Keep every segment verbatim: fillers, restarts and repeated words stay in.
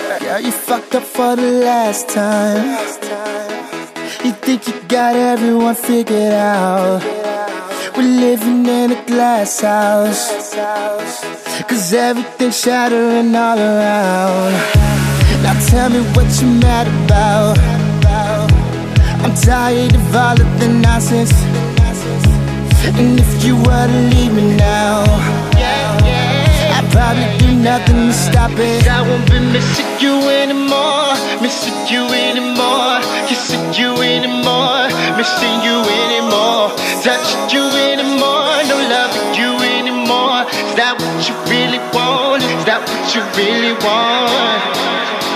Girl, you fucked up for the last time. You think you got everyone figured out. We're living in a glass house, cause everything's shattering all around. Now tell me what you mad about. I'm tired of all of the nonsense. And if you were to leave me now, I'd probably do nothing to stop it. I won't be missing you anymore, missing you anymore, kissing you anymore, missing you anymore, touching you anymore, no loving you anymore. Is that what you really want? Is that what you really want?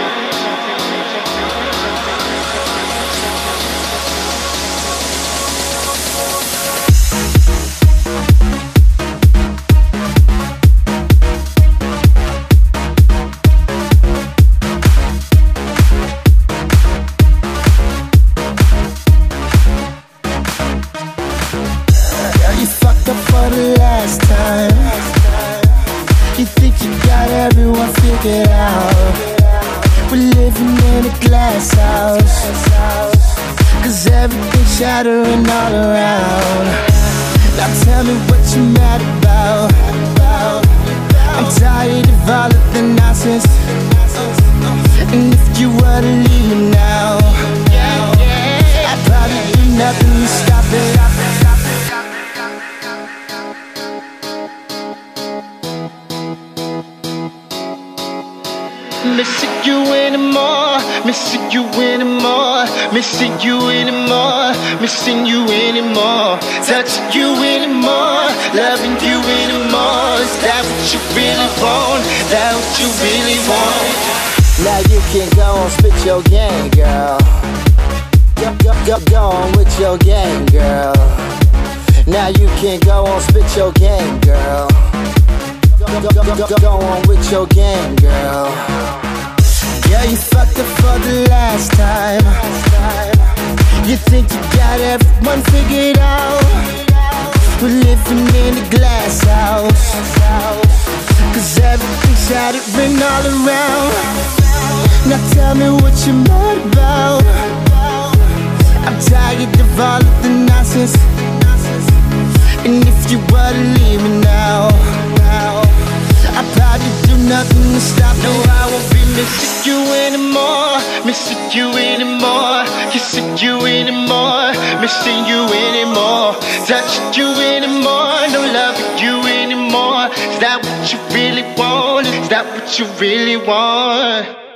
For the last time, you think you got everyone figured out. We're living in a glass house, cause everything's shattering all around. Now tell me what you mad about. I'm tired of all of the nonsense. And if you were to leave me now, I'd probably do nothing to stop it. Missing you anymore, missing you anymore, missing you anymore, missing you anymore, touching you anymore, loving you anymore. Is that what you really want? Is that what you really want? Now you can go and spit your game, girl. Go, go, go, go on with your game, girl. Now you can go and spit your game, girl. Go, go, go, go, go on with your game, girl. Yeah, you fucked up for the last time. You think you got everyone figured out. We're living in a glass house, cause everything's shattering all around. Now tell me what you're mad about. I'm tired of all of the nonsense. And if you were to leave me now, I'd probably do nothing to stop it. No, I won't be missing you anymore, missing you anymore, kissing you anymore, missing you anymore, touching you anymore, no loving you anymore. Is that what you really want? Is that what you really want?